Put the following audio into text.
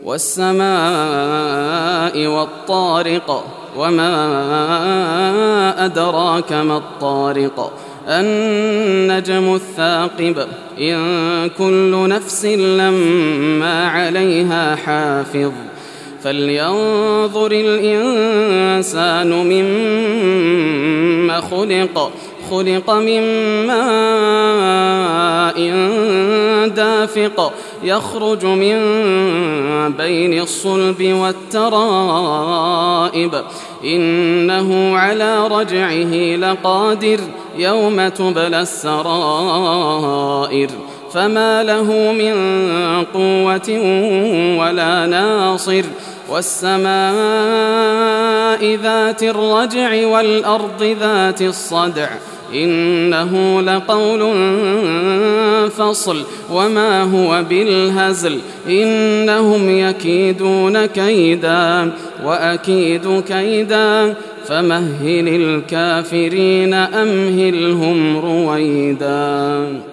والسماء والطارق وما أدراك ما الطارق النجم الثاقب إن كل نفس لما عليها حافظ فلينظر الإنسان مما خلق من ماء دافق يخرج من بين الصلب والترائب إنه على رجعه لقادر يوم تبلى السرائر فما له من قوة ولا ناصر والسماء ذات الرجع والأرض ذات الصدع إنه لقول فصل وما هو بالهزل إنهم يكيدون كيدا وأكيد كيدا فمهل الكافرين أمهلهم رويدا.